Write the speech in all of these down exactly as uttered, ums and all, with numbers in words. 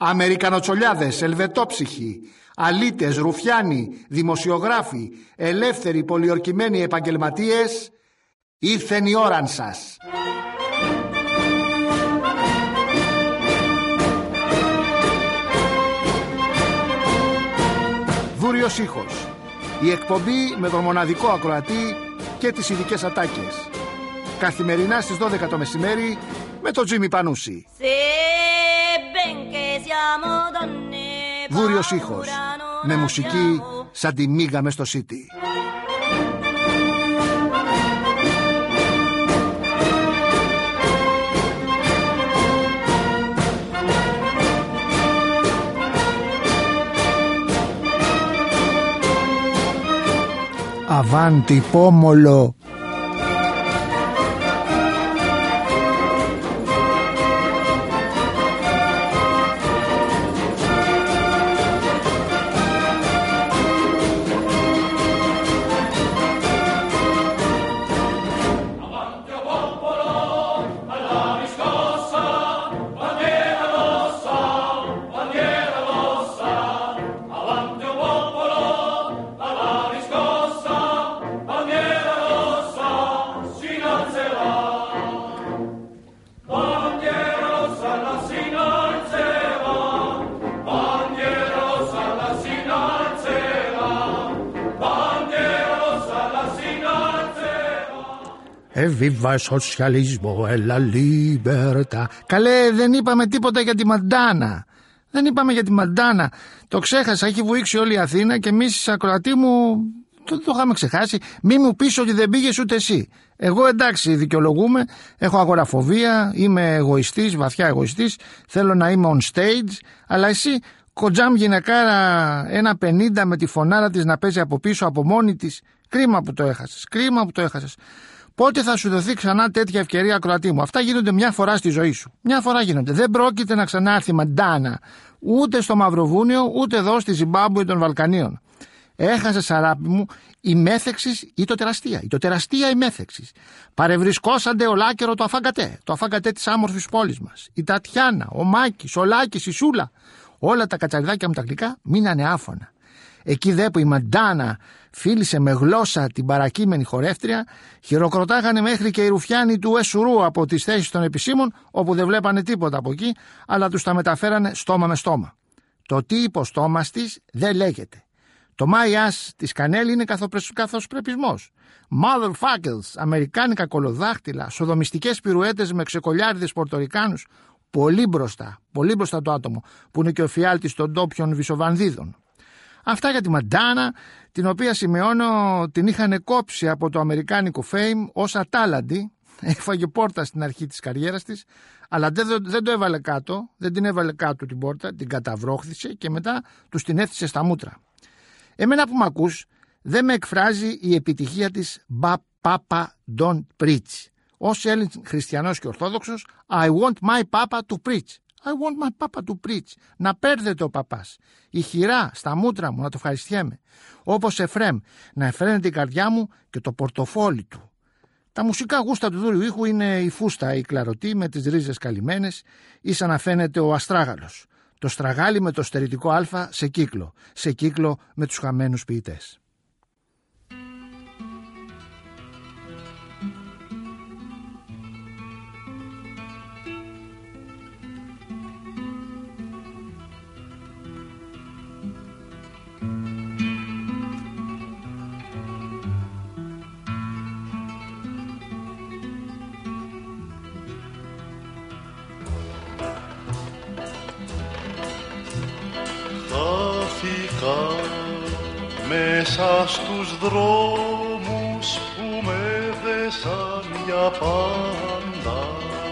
Αμερικανοτσολιάδες, ελβετόψυχοι, αλήτες, ρουφιάνοι, δημοσιογράφοι, ελεύθεροι, πολιορκημένοι επαγγελματίες, ήρθεν η ώραν σας. Δούριος ήχος. Η εκπομπή με τον μοναδικό ακροατή και τις ειδικές ατάκες. Καθημερινά στις δώδεκα το μεσημέρι με τον Τζίμι Πανούση. Δούριος ήχος. Με μουσική σαν τη μίγα μες στο City. Αβάντι πόμολο. Viva socialismo e la libertà. Καλέ, δεν είπαμε τίποτα για τη Μαντάνα. Δεν είπαμε για τη Μαντάνα. Το ξέχασα, έχει βουήξει όλη η Αθήνα και εμείς, ακροατή μου, το, το είχαμε ξεχάσει. Μη μου πεις ότι δεν πήγες ούτε εσύ. Εγώ εντάξει, δικαιολογούμε, έχω αγοραφοβία, είμαι εγωιστής, βαθιά εγωιστής, θέλω να είμαι on stage, αλλά εσύ, κοντζάμ γυναικάρα ένα πενήντα με τη φωνάρα της να παίζει από πίσω από μόνη της. Κρίμα που το έχασες, κρίμα που το έχασες. Πότε θα σου δοθεί ξανά τέτοια ευκαιρία, ακροατή μου? Αυτά γίνονται μια φορά στη ζωή σου. Μια φορά γίνονται. Δεν πρόκειται να ξανάρθει η Μαντάνα ούτε στο Μαυροβούνιο ούτε εδώ στη Ζιμπάμπουε των Βαλκανίων. Έχασες, αγάπη μου, η μέθεξης ή το τεραστία. Η το τεραστία η μέθεξης. Παρευρισκώσαντε ολάκερο το αφάγκατε. Το αφάγκατε της άμορφης πόλης μας. Η Τατιάνα, ο Μάκης, ο Λάκης, η Σούλα. Όλα τα κατσαριδάκια μου τα γλυκά μείνανε άφωνα. Εκεί δε που η Μαντάνα φίλησε με γλώσσα την παρακείμενη χορεύτρια, χειροκροτάγανε μέχρι και οι ρουφιάνοι του Εσουρού από τις θέσεις των επισήμων, όπου δεν βλέπανε τίποτα από εκεί, αλλά τους τα μεταφέρανε στόμα με στόμα. Το τι υποστόμας της δεν λέγεται. Το μάιας της Κανέλη είναι καθοσπρεπισμός. Motherfuckers, αμερικάνικα κολοδάχτυλα, σοδομιστικές πυρουέτες με ξεκολιάριδες Πορτορικάνους. Πολύ μπροστά, πολύ μπροστά το άτομο, που είναι και ο φιάλτης των ντόπιων Βυσοβανδίδων. Αυτά για τη Μαντάνα, την οποία σημειώνω την είχαν κόψει από το αμερικάνικο Fame ως ατάλαντη. Έφαγε πόρτα στην αρχή της καριέρας της, αλλά δεν, δεν το έβαλε κάτω, δεν την έβαλε κάτω την πόρτα, την καταβρόχθησε και μετά τους την έθισε στα μούτρα. Εμένα που μ' ακούς, δεν με εκφράζει η επιτυχία της «Μπα Πάπα Don't Preach». Ως Έλληνας χριστιανός και ορθόδοξος, I want my Papa to preach. I want my papa to preach. Να πέρδεται ο παπάς. Η χειρά στα μούτρα μου να το ευχαριστιέμαι. Όπως Εφρέμ να εφραίνεται η καρδιά μου και το πορτοφόλι του. Τα μουσικά γούστα του Δούριου ήχου είναι η φούστα, η κλαρωτή με τις ρίζες καλυμμένες ή σαν να φαίνεται ο αστράγαλος. Το στραγάλι με το στερητικό α σε κύκλο. Σε κύκλο με τους χαμένους ποιητές. Μέσα στους δρόμους που με δέσαν για πάντα,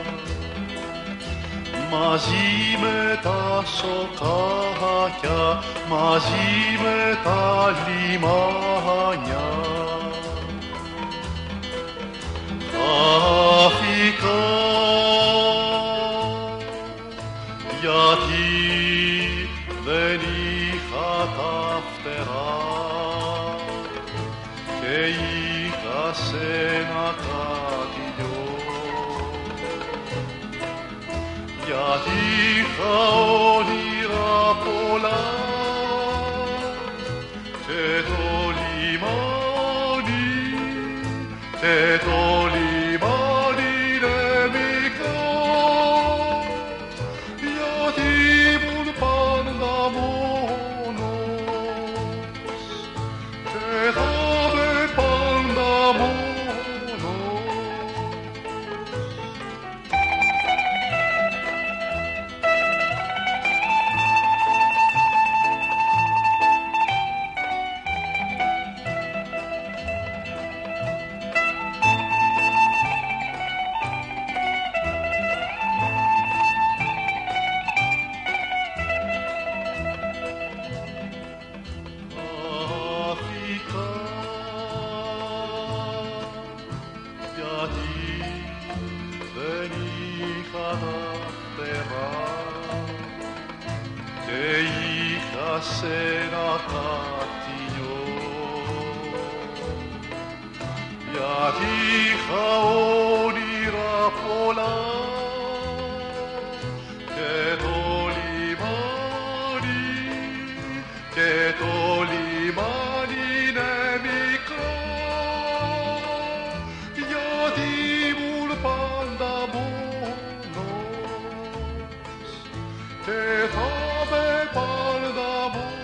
μαζί με τα σοκάκια, μαζί με τα λιμάνια, χάθηκα γιατί δεν είχα τα φτερά και είχα σένα κάτι δυο, γιατί είχα όνειρα και είχα σένα κάτι νιώ. Γιατί είχα όνειρα πολλά και το λιμάνι, και το λιμάνι είναι μικρό, γιατί ήμουν πάντα μόνος και θα με πάντα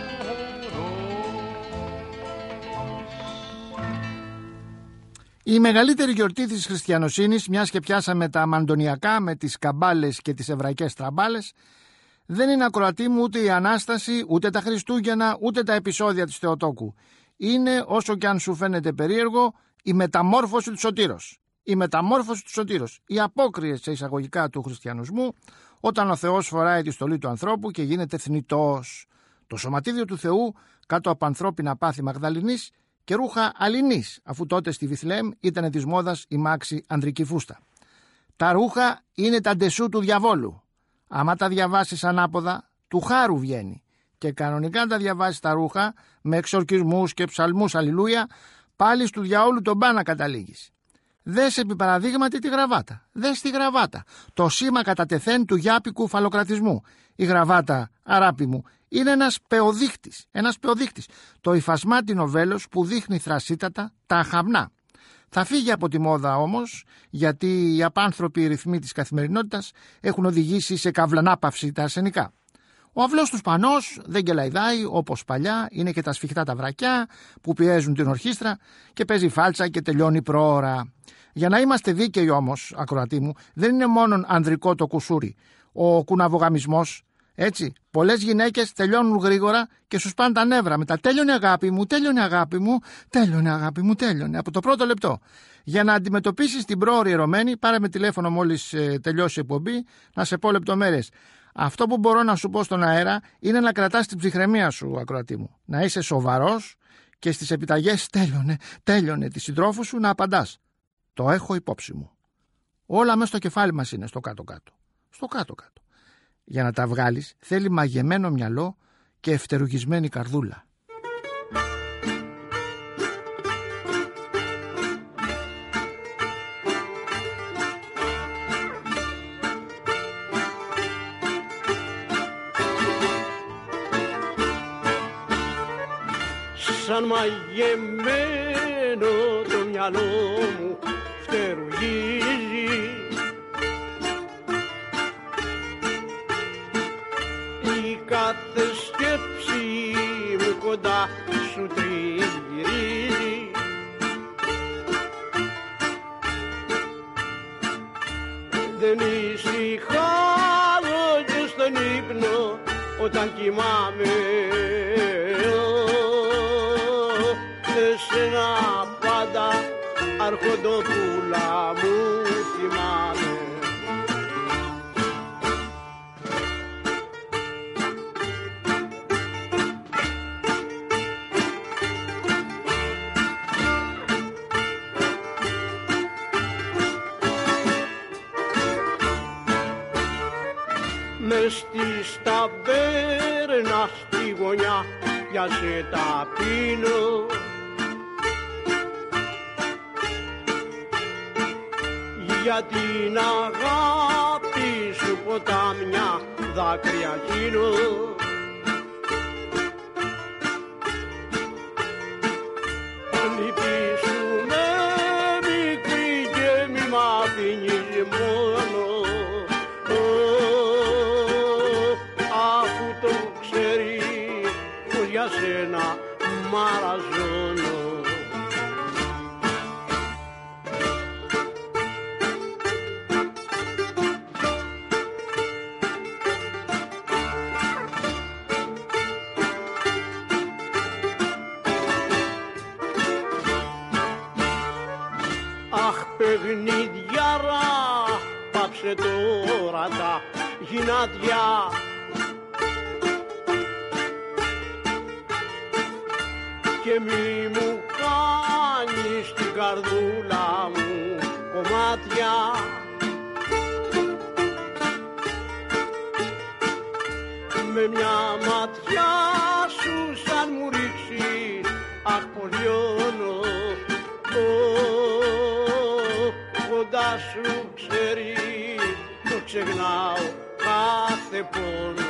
Η μεγαλύτερη γιορτή της χριστιανοσύνης, μιας και πιάσαμε τα μαντωνιακά με τις καμπάλες και τις εβραϊκές τραμπάλες, δεν είναι, ακροατή μου, ούτε η Ανάσταση, ούτε τα Χριστούγεννα, ούτε τα επεισόδια της Θεοτόκου. Είναι, όσο και αν σου φαίνεται περίεργο, η μεταμόρφωση του Σωτήρος. Η μεταμόρφωση του Σωτήρος. Οι απόκριες σε εισαγωγικά του χριστιανισμού, όταν ο Θεός φοράει τη στολή του ανθρώπου και γίνεται θνητός. Το σωματίδιο του Θεού κάτω από ανθρώπινα πάθη Μαγδαληνής και ρούχα αληνής, αφού τότε στη Βιθλεέμ ήταν της μόδας η μάξι ανδρική φούστα. Τα ρούχα είναι τα ντεσού του διαβόλου. Άμα τα διαβάσεις ανάποδα, του χάρου βγαίνει. Και κανονικά τα διαβάσεις τα ρούχα με εξορκισμούς και ψαλμούς αλληλούια, πάλι του διαόλου τον πάνα καταλήγεις. Δες επί παραδείγματι τη γραβάτα. Δες τη γραβάτα. Το σήμα κατά τεθέν του γιάπικου φαλοκρατισμού. Η γραβάτα, αράπη μου, είναι ένας πεοδείχτης. Ένας πεοδείχτης. Το υφασμάτινο βέλος που δείχνει θρασίτατα τα αχαμνά. Θα φύγει από τη μόδα όμως, γιατί οι απάνθρωποι ρυθμοί της καθημερινότητας έχουν οδηγήσει σε καυλανάπαυση τα αρσενικά. Ο αυλός του Σπανός δεν κελαϊδάει όπως παλιά, είναι και τα σφιχτά τα βρακιά που πιέζουν την ορχήστρα και παίζει φάλτσα και τελειώνει προώρα. Για να είμαστε δίκαιοι όμως, ακροατή μου, δεν είναι μόνον ανδρικό το κουσούρι, ο κουναβογαμισμός. Έτσι, πολλές γυναίκες τελειώνουν γρήγορα και σου σπάνε τα νεύρα. Μετά τέλειωνε αγάπη μου, τέλειωνε αγάπη μου, τέλειωνε αγάπη μου, τέλειωνε. Από το πρώτο λεπτό. Για να αντιμετωπίσεις την πρόωρη ερωμένη, πάρε με τηλέφωνο μόλις ε, τελειώσει η εκπομπή, να σε πω λεπτομέρειες. Αυτό που μπορώ να σου πω στον αέρα είναι να κρατάς την ψυχραιμία σου, ακροατή μου. Να είσαι σοβαρός και στις επιταγές τέλειωνε, τέλειωνε τη συντρόφου σου να απαντάς. Το έχω υπόψη μου. Όλα μέσα στο κεφάλι μας είναι, στο κάτω-κάτω. Στο κάτω-κάτω. Για να τα βγάλεις θέλει μαγεμένο μυαλό και ευτερουγισμένη καρδούλα. Σαν μαγεμένο το μυαλό μου φτερουγίζει, η κάθε σκέψη μου κοντά σου τριγυρίζει. Δεν ησυχάζω και στον ύπνο όταν κοιμάμαι, εσένα πάντα αρχοντόπουλα μου θυμάμαι. Μες στη ταβέρνα στη γωνιά για σε τα πίνω, για την αγάπη σου ποτάμια δάκρυα γίνω. Λυπήσου με μικρή και μη μ' αφήνεις μόνο, αφού το ξέρεις πως για σένα μαραζώνω. Παιχνιδιάρα, πάψε τώρα τα γυνάτια, και μη μου κάνεις την καρδούλα μου κομμάτια. Με με μια ματιά σου σαν μου ρίξεις, αχ πως λιώνω. Κοντά σου ξέρεις, το ξεχνάω κάθε πόνο.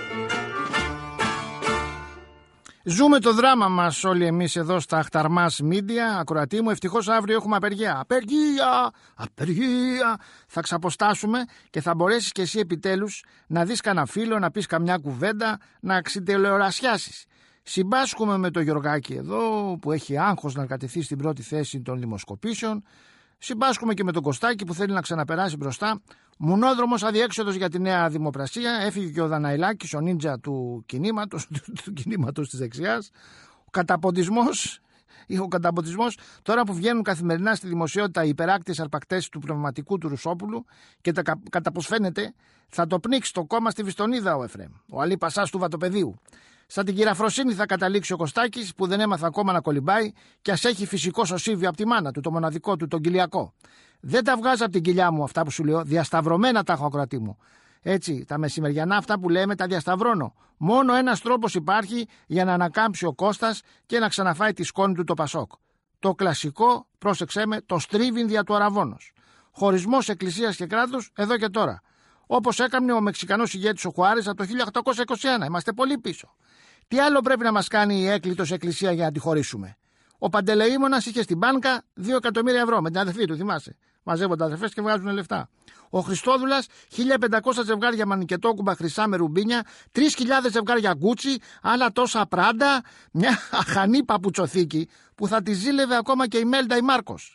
Ζούμε το δράμα μας όλοι εμείς εδώ στα Αχταρμάς Μίντια. Ακροατή μου, ευτυχώς αύριο έχουμε απεργία. Απεργία! Απεργία! Θα ξαποστάσουμε και θα μπορέσεις και εσύ επιτέλους να δεις κανένα φίλο, να πεις καμιά κουβέντα, να ξυτελεορασιάσεις. Συμπάσχουμε με το Γιωργάκη εδώ που έχει άγχος να κατηθεί στην πρώτη θέση των δημοσκοπήσεων. Συμπάσχουμε και με τον Κωστάκη που θέλει να ξαναπεράσει μπροστά. Μουνόδρομος αδιέξοδος για τη Νέα Δημοπρασία. Έφυγε και ο Δαναηλάκης, ο νίντζα του κινήματος, του κινήματος της δεξιάς. Ο καταποντισμός, ο καταποντισμός, τώρα που βγαίνουν καθημερινά στη δημοσιότητα οι υπεράκτιες αρπακτές του πνευματικού του Ρουσόπουλου και τα, κατά πως φαίνεται θα το πνίξει το κόμμα στη Βιστονίδα ο Εφραίμ, ο Αλή Πασάς του Βατοπεδίου. Σαν την κυραφροσύνη θα καταλήξει ο Κωστάκης που δεν έμαθα ακόμα να κολυμπάει και ας έχει φυσικό σωσίβιο από τη μάνα του, το μοναδικό του, τον κοιλιακό. Δεν τα βγάζω από την κοιλιά μου αυτά που σου λέω, διασταυρωμένα τα έχω ακροατή μου. Έτσι, τα μεσημεριανά αυτά που λέμε τα διασταυρώνω. Μόνο ένας τρόπος υπάρχει για να ανακάμψει ο Κώστας και να ξαναφάει τη σκόνη του το Πασόκ. Το κλασικό, πρόσεξέ με, το στρίβιν δια του αραβώνος. Χωρισμός εκκλησίας και κράτους εδώ και τώρα. Όπως έκανε ο Μεξικανός ηγέτης ο Χουάρες από το χίλια οκτακόσια είκοσι ένα. Είμαστε πολύ πίσω. Τι άλλο πρέπει να μας κάνει η έκλειτος εκκλησία για να τη χωρίσουμε? Ο Παντελεήμονας είχε στην μπάνκα δύο εκατομμύρια ευρώ με την αδερφή του, θυμάσαι. Μαζεύονται αδερφές και βγάζουν λεφτά. Ο Χριστόδουλας χίλια πεντακόσια ζευγάρια μανικετόκουμπα χρυσά με ρουμπίνια, τρεις χιλιάδες ζευγάρια γκούτσι, άλλα τόσα πράντα, μια αχανή παπουτσοθήκη που θα τη ζήλευε ακόμα και η Μέλντα η Μάρκος.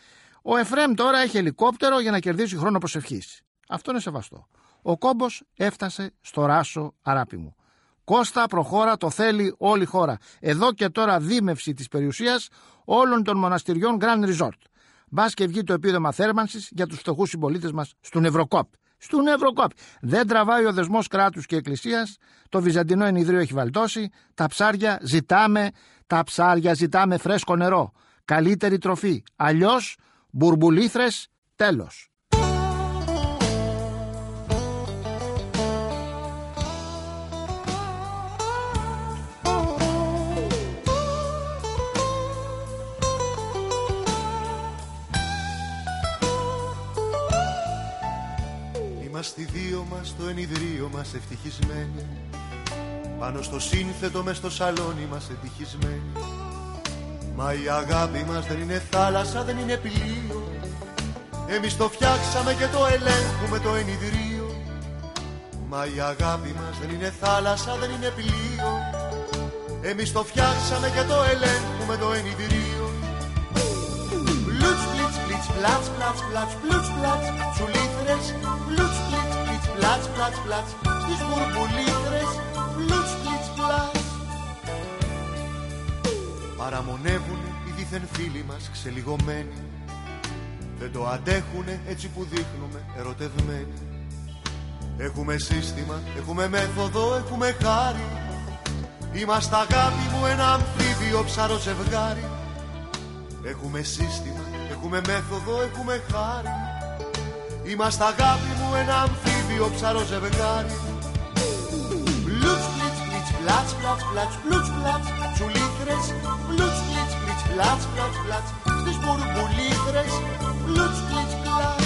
Ο Εφραίμ τώρα έχει ελικόπτερο για να κερδίσει χρόνο προσευχής. Αυτό είναι σεβαστό. Ο κόμπος έφτασε στο ράσο, αράπη μου. Κώστα, προχώρα, το θέλει όλη η χώρα. Εδώ και τώρα δίμευση της περιουσίας όλων των μοναστηριών Grand Resort. Μπας και βγει το επίδομα θέρμανσης για τους φτωχούς συμπολίτες μας στον Ευρωκόπ. Στον Ευρωκόπ. Δεν τραβάει ο δεσμός κράτους και εκκλησίας. Το Βυζαντινό ενιδρίο έχει βαλτώσει. Τα ψάρια ζητάμε, τα ψάρια ζητάμε φρέσκο νερό. Καλύτερη τροφή. Αλλιώς μπουρμπουλήθρες, τέλος. Είμαστε οι δύο μας, το ενιδρίο μας ευτυχισμένοι. Πάνω στο σύνθετο μες στο σαλόνι μας ευτυχισμένοι. Μα η αγάπη μας δεν είναι θάλασσα, δεν είναι πλοίο. Εμείς το φτιάξαμε και το ελέγχουμε το ενιδρίο. Μα η αγάπη μας δεν είναι θάλασσα, δεν είναι πλοίο. Εμείς το φτιάξαμε και το ελέγχουμε το ενιδρίο. Πλούτς, πλίτς, πλίτς, πλάτς, πλάτς, πλάτς, πλούτς, πλάτς, τσουλήθρες, πλούτς, πλίτς, πλίτς, πλάτς, πλάτς, πλάτς, στις μπουρμπουλήθρες, πλούτς, πλίτς, πλάτς. Παραμονεύουνε οι δίθεν φίλοι μας ξελιγωμένοι. Δεν το αντέχουνε έτσι που δείχνουμε ερωτευμένοι. Έχουμε σύστημα, έχουμε μέθοδο, έχουμε χάρη. Είμαστε αγάπη μου ένα αμφίβιο ψαρό ζευγάρι. Έχουμε σύστημα, έχουμε μέθοδο, έχουμε χάρη. Είμαστε αγάπη μου ένα αμφίβιο ψαρό ζευγάρι. Πλούτς, πλίτς, πλίτς, πλάτς, πλάτς, πλάτς, πλούτς, πλάτς, τσουλήθρες, πλούτς, πλίτς, πλίτς, πλάτς, πλάτς, πλάτς, στις μπουρμπουλήθρες, πλούτς, πλίτς, πλάτς.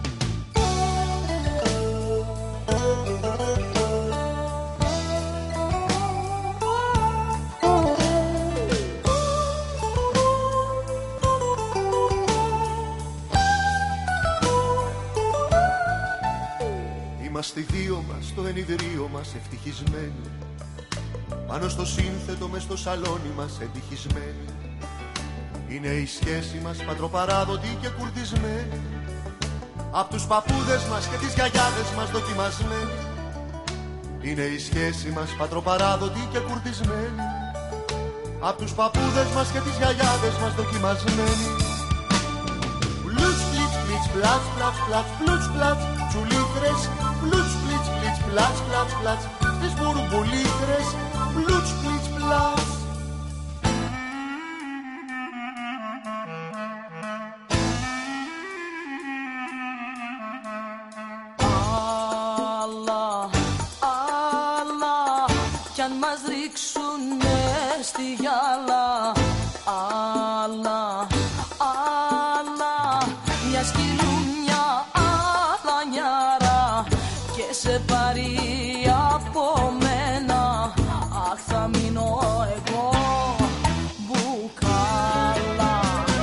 Είμαστε οι δύο μας, το ενιδρίο μας ευτυχισμένοι. Πάνω στο σύνθετο μες στο σαλόνι μας ευτυχισμένοι. Είναι η σχέση μας πατροπαράδοτη και κουρδισμένη. Απ' τους παππούδες μας και τις γιαγιάδες μας δοκιμασμένη. Είναι η σχέση μας πατροπαράδοτη και κουρδισμένη. Απ' τους παππούδες μας και τις γιαγιάδες μας δοκιμασμένη. Πλούτς, πλίτς, πλίτς, πλάτς, πλάτς, πλάτς, πλούτς, πλάτς, τσουλήθρες, πλούτς, πλίτς, πλίτς, πλάτς, πλάτς, πλάτς, στις μπουρμπουλήθρες, πλούτς, πλίτς, πλάτς. Allah, Allah, αν μας ρίξουνε στη γυάλα. Άλλα, άλλα, μια σκυλού, μια άλλα νιάρα και σε πάρει από μένα. Αχ, θα μείνω εγώ μπουκάλα.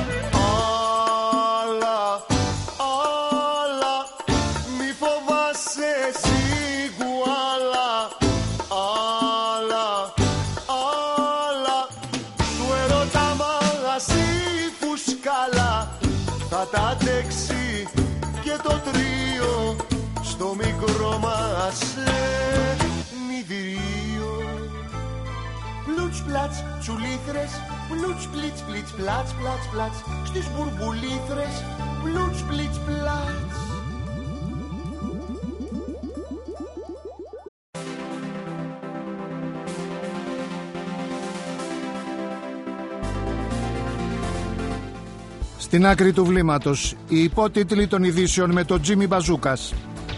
Άλλα, άλλα, μη φοβάσαι εσύ κουάλα. Άλλα, άλλα, του ερώτα μαγαζί φουσκάλα. Θα τα αντέξει και το τρίο στο μικρό μας νηδρίο. Πλούτς πλάτς τσουλήθρες, πλούτς πλίτς πλίτς πλάτς πλάτς πλάτς, στις μπουρμπουλήθρες, πλούτς πλίτς πλάτς. Στην άκρη του βλήματος, οι υπότιτλοι των ειδήσεων με τον Τζίμι Μπαζούκας.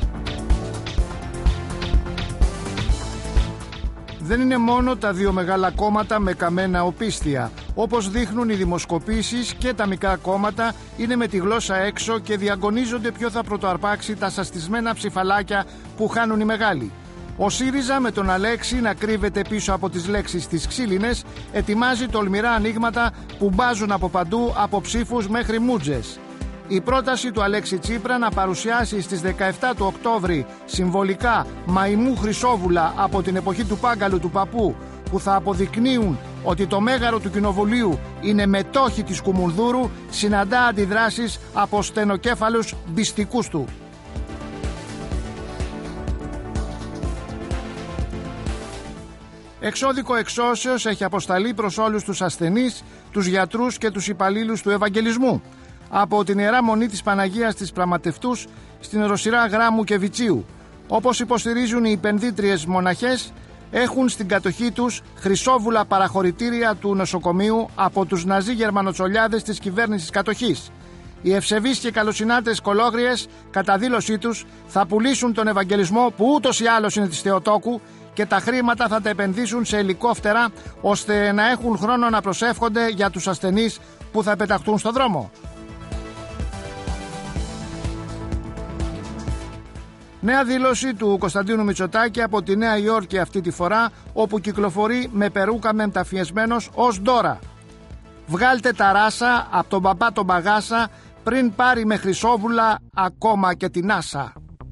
Δεν είναι μόνο τα δύο μεγάλα κόμματα με καμένα οπίστια. Όπως δείχνουν οι δημοσκοπήσεις, και τα μικρά κόμματα είναι με τη γλώσσα έξω και διαγωνίζονται ποιο θα πρωτοαρπάξει τα σαστισμένα ψηφαλάκια που χάνουν οι μεγάλοι. Ο ΣΥΡΙΖΑ, με τον Αλέξη να κρύβεται πίσω από τις λέξεις τις ξύλινες, ετοιμάζει τολμηρά ανοίγματα που μπάζουν από παντού, από ψήφους μέχρι μούτζες. Η πρόταση του Αλέξη Τσίπρα να παρουσιάσει στις δεκαεπτά του Οκτώβρη συμβολικά μαϊμού Χρυσόβουλα από την εποχή του Πάγκαλου του παππού, που θα αποδεικνύουν ότι το μέγαρο του κοινοβουλίου είναι μετόχη της Κουμουνδούρου, συναντά αντιδράσεις από στενοκέφαλους μπιστικούς του. Εξώδικο εξώσεως έχει αποσταλεί προς όλους τους ασθενείς, τους γιατρούς και τους υπαλλήλους του Ευαγγελισμού, από την Ιερά Μονή της Παναγίας της Πραγματευτούς στην Ερωσυρά Γράμμου και Βιτσίου. Όπως υποστηρίζουν οι υπενδύτριες μοναχές, έχουν στην κατοχή τους χρυσόβουλα παραχωρητήρια του νοσοκομείου από τους ναζί γερμανοτσολιάδες της κυβέρνησης κατοχής. Οι ευσεβείς και καλοσυνάτες κολόγριες, κατά δήλωσή τους, θα πουλήσουν τον Ευαγγελισμό, που ούτως ή άλλως είναι της Θεοτόκου, και τα χρήματα θα τα επενδύσουν σε ελικόπτερα, ώστε να έχουν χρόνο να προσεύχονται για τους ασθενείς που θα πεταχτούν στον δρόμο. Νέα δήλωση του Κωνσταντίνου Μητσοτάκη από τη Νέα Υόρκη αυτή τη φορά, όπου κυκλοφορεί με περούκα μεμταφιεσμένος ως Ντόρα. Βγάλτε τα ράσα από τον παπά τον Μπαγάσα πριν πάρει με Χρυσόβουλα ακόμα και την άσα.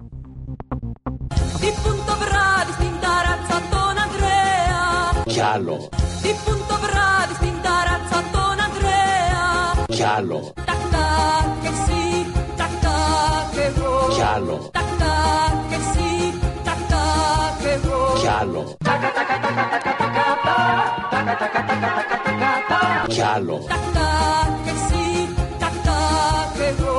Punto bradi στην ταράτσα τον Ανδρέα. Κι άλλο. Punto bradi στην ταράτσα τον Ανδρέα. Κι άλλο. Τακ τακ και εσύ, τακ τακ και εγώ. Κι άλλο. Τακ τακ και εσύ, τακ τακ και εγώ. Κι άλλο. Κι άλλο. Τακ τακ και εσύ, τακ τακ και εγώ.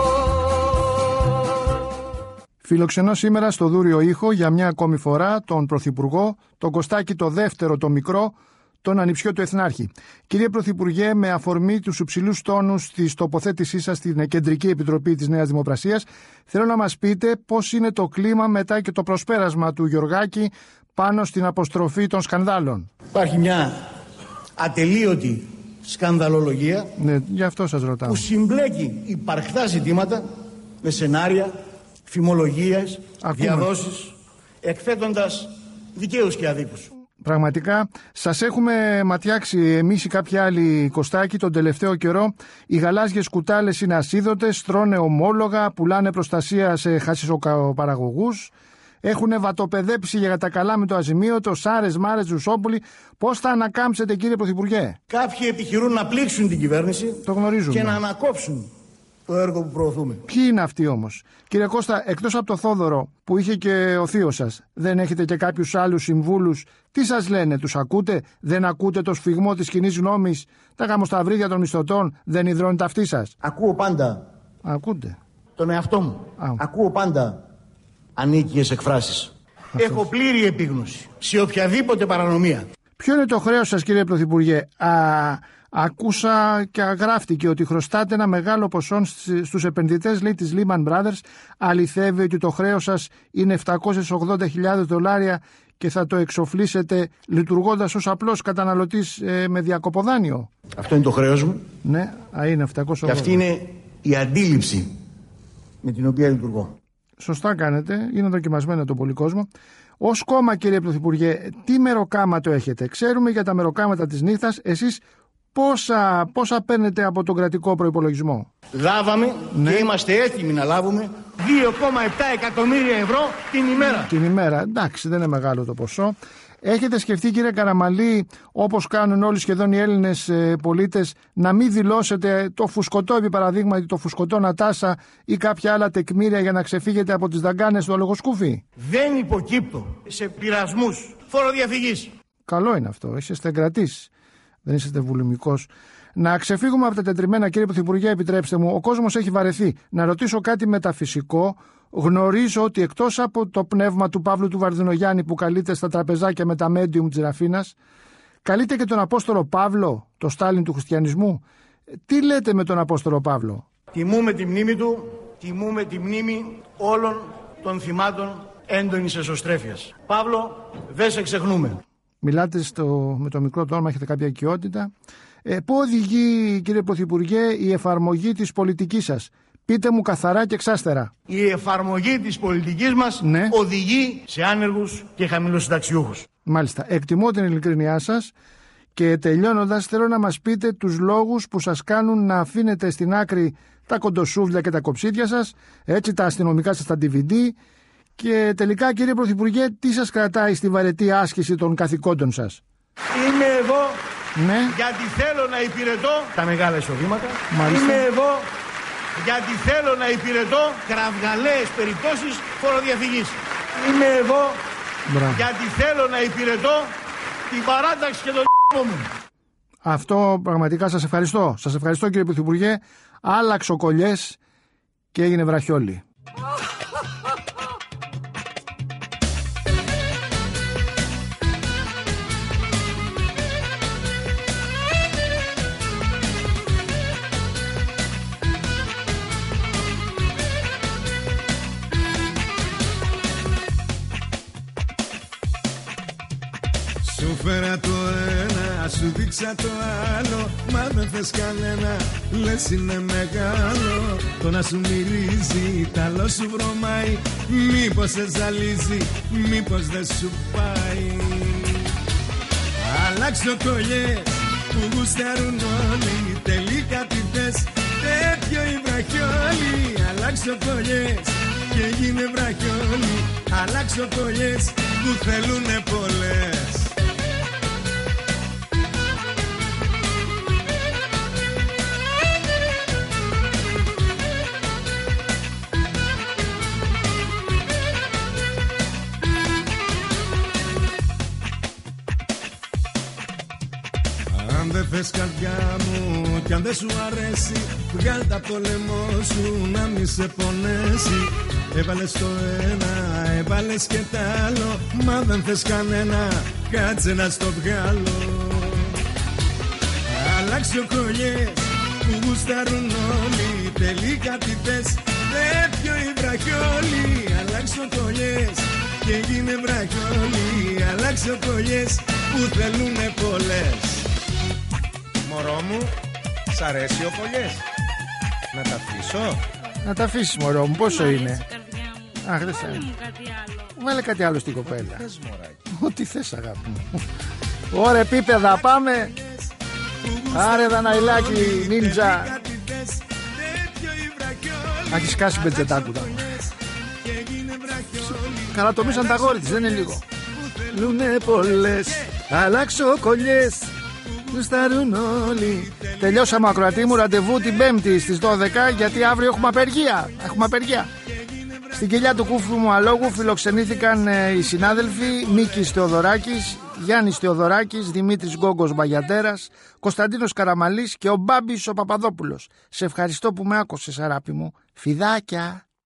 Φιλοξενώ σήμερα στο Δούριο Ήχο για μια ακόμη φορά τον Πρωθυπουργό, τον Κωστάκη το δεύτερο, το μικρό, τον ανιψιό του Εθνάρχη. Κύριε Πρωθυπουργέ, με αφορμή τους υψηλούς τόνους της τοποθέτησής σας στην Κεντρική Επιτροπή της Νέας Δημοπρασίας, θέλω να μας πείτε πώς είναι το κλίμα μετά και το προσπέρασμα του Γιωργάκη πάνω στην αποστροφή των σκανδάλων. Υπάρχει μια ατελείωτη σκανδαλολογία, ναι, γι' αυτό σας ρωτάω, που συμπλέκει υπαρκτά ζητήματα με σενάρια, φημολογίες, διαδόσεις, εκθέτοντας δικαίους και αδίκους. Πραγματικά σας έχουμε ματιάξει εμείς ή κάποιοι άλλοι, Κωστάκη, τον τελευταίο καιρό. Οι γαλάζιες κουτάλες είναι ασίδωτες, τρώνε ομόλογα, πουλάνε προστασία σε χασισοκαπαραγωγούς, έχουν βατοπεδέψει για τα καλά με το αζημίωτο, Σάρες, Μάρες, Ζουσόπουλοι. Πώς θα ανακάμψετε, κύριε Πρωθυπουργέ? Κάποιοι επιχειρούν να πλήξουν την κυβέρνηση, το γνωρίζουμε, και να ανακόψουν το έργο που προωθούμε. Ποιοι είναι αυτοί όμως? Κύριε Κώστα, εκτός από το Θόδωρο που είχε και ο θείος σας, δεν έχετε και κάποιους άλλους συμβούλους? Τι σας λένε, τους ακούτε? Δεν ακούτε το σφιγμό της κοινής γνώμης? Τα γαμοσταυρίδια των μισθωτών δεν υδρώνει τα αυτή σας? Ακούω πάντα. Ακούτε? Τον εαυτό μου. Α. Ακούω πάντα ανίκειες εκφράσεις. Έχω πλήρη επίγνωση σε οποιαδήποτε παρανομία. Ποιο είναι το χρέος σας, κύριε Πρωθυπουργέ? Α, Άκουσα και γράφτηκε ότι χρωστάτε ένα μεγάλο ποσό στους επενδυτές, λέει, της Lehman Brothers. Αληθεύει ότι το χρέος σας είναι επτακόσιες ογδόντα χιλιάδες δολάρια και θα το εξοφλήσετε λειτουργώντας ως απλός καταναλωτής ε, με διακοποδάνειο? Αυτό είναι το χρέος μου. Ναι, α, είναι επτακόσιες ογδόντα. Και αυτή είναι η αντίληψη με την οποία λειτουργώ. Σωστά κάνετε, είναι δοκιμασμένο τον πολύ κόσμο. Ως κόμμα, κύριε Πρωθυπουργέ, τι μεροκάματο έχετε? Ξέρουμε για τα μεροκάματα της νύχτας. Εσείς πόσα, πόσα παίρνετε από τον κρατικό προϋπολογισμό? Λάβαμε, ναι, και είμαστε έτοιμοι να λάβουμε δύο κόμμα επτά εκατομμύρια ευρώ την ημέρα. Την ημέρα, εντάξει, δεν είναι μεγάλο το ποσό. Έχετε σκεφτεί, κύριε Καραμαλή, όπως κάνουν όλοι σχεδόν οι Έλληνες ε, πολίτες, να μην δηλώσετε το φουσκωτό, επί παραδείγματι, το φουσκωτό Νατάσα ή κάποια άλλα τεκμήρια για να ξεφύγετε από τις δαγκάνες του αλογοσκούφι? Δεν υποκύπτω σε πειρασμούς φοροδιαφυγής. Καλό είναι αυτό, είσαστε εγκρατής, δεν είσαστε βουλημικός. Να ξεφύγουμε από τα τετριμμένα, κύριε Πρωθυπουργέ, επιτρέψτε μου, ο κόσμος έχει βαρεθεί. Να ρωτήσω κάτι μεταφυσικό. Γνωρίζω ότι εκτός από το πνεύμα του Παύλου του Βαρδινογιάννη που καλείται στα τραπεζάκια με τα medium της Ραφίνας, καλείται και τον Απόστολο Παύλο, το Στάλιν του χριστιανισμού. Τι λέτε με τον Απόστολο Παύλο? Τιμούμε τη μνήμη του, τιμούμε τη μνήμη όλων των θυμάτων έντονης εσωστρέφειας. Παύλο, δεν σε ξεχνούμε. Μιλάτε στο, με το μικρό τόνο, έχετε κάποια οικειότητα. Ε, πού οδηγεί, κύριε Πρωθυπουργέ, η εφαρμογή της πολιτικής σας? Πείτε μου καθαρά και εξάστερα. Η εφαρμογή της πολιτικής μας, ναι, οδηγεί σε άνεργους και χαμηλοσυνταξιούχους. Μάλιστα. Εκτιμώ την ειλικρινιά σας και τελειώνοντας θέλω να μας πείτε τους λόγους που σας κάνουν να αφήνετε στην άκρη τα κοντοσούβλια και τα κοψίδια σας, έτσι, τα αστυνομικά σας τα ντι βι ντι, και τελικά, κύριε Πρωθυπουργέ, τι σας κρατάει στη βαρετή άσκηση των καθηκόντων σας? Είμαι εδώ, ναι, γιατί θέλω να υπηρετώ τα μεγάλα εισοδήματα. Μάλιστα. Είμαι εδώ γιατί θέλω να υπηρετώ κραυγαλαίες περιπτώσεις φοροδιαφυγής. Είμαι εδώ, μπράβο, γιατί θέλω να υπηρετώ την παράταξη και τον μου. Αυτό πραγματικά σας ευχαριστώ. Σας ευχαριστώ, κύριε Πρωθυπουργέ. Άλλαξε ο κολλιές και έγινε βραχιόλι. Σου φέρα το ένα, σου δείξα το άλλο, μα δεν θες κανένα, λες είναι μεγάλο. Το να σου μυρίζει, τ' άλλο σου βρωμάει, μήπως σε ζαλίζει, μήπως δεν σου πάει. Αλλάξε το κολλιέ που γουστάρουν όλοι, τελικά τι θες, τέτοιο η βραχιόλι. Αλλάξε το κολλιές και γίνε βραχιόλι, αλλάξε το κολλιές που θέλουνε πολλές. Αν δεν θες καρδιά μου κι αν δεν σου αρέσει, βγάλ' τα από το λαιμό σου να μη σε πονέσει. Έβαλες το ένα, έβαλες και τ' άλλο, μα δεν θες κανένα, κάτσε να στο βγάλω. Αλλάξε ο κολλιές που γουστάρουν όλοι, τελικά τι θες, τέτοιο η βραχιόλι. Αλλάξε ο κολλιές και γίνε βραχιόλι, αλλάξε ο κολλιές που θέλουνε πολλές. Μωρό μου, σ' αρέσει ο κολλιές? Να τα αφήσω? Να τα αφήσεις, μωρό μου, πόσο είναι? Αχ, δεν θέλει. Βάλε κάτι άλλο στην κοπέλα. Ό,τι θες, αγάπη μου. Ωραία, επίπεδα, πάμε. Άρε Δαναηλάκη, νίντζα. Άχει σκάσει μπετζετάκουτα. Καλατομήσαν τα γόρι της, δεν είναι λίγο. Λούνε πολλές, αλλάξω κολλιές, γουστάρουν όλοι. Τελειώσαμε, ακροατή μου, ραντεβού την Πέμπτη στις δώδεκα, γιατί αύριο έχουμε απεργία. Έχουμε απεργία. Στην κοιλιά του Κούφου μου αλόγου φιλοξενήθηκαν ε, οι συνάδελφοι Νίκης Θεοδωράκης, Γιάννης Θεοδωράκης, Δημήτρης Γκόγκος Μπαγιατέρας, Κωνσταντίνος Καραμαλής και ο Μπάμπης ο Παπαδόπουλος. Σε ευχαριστώ που με άκουσες, αγάπη μου. Φιδάκια.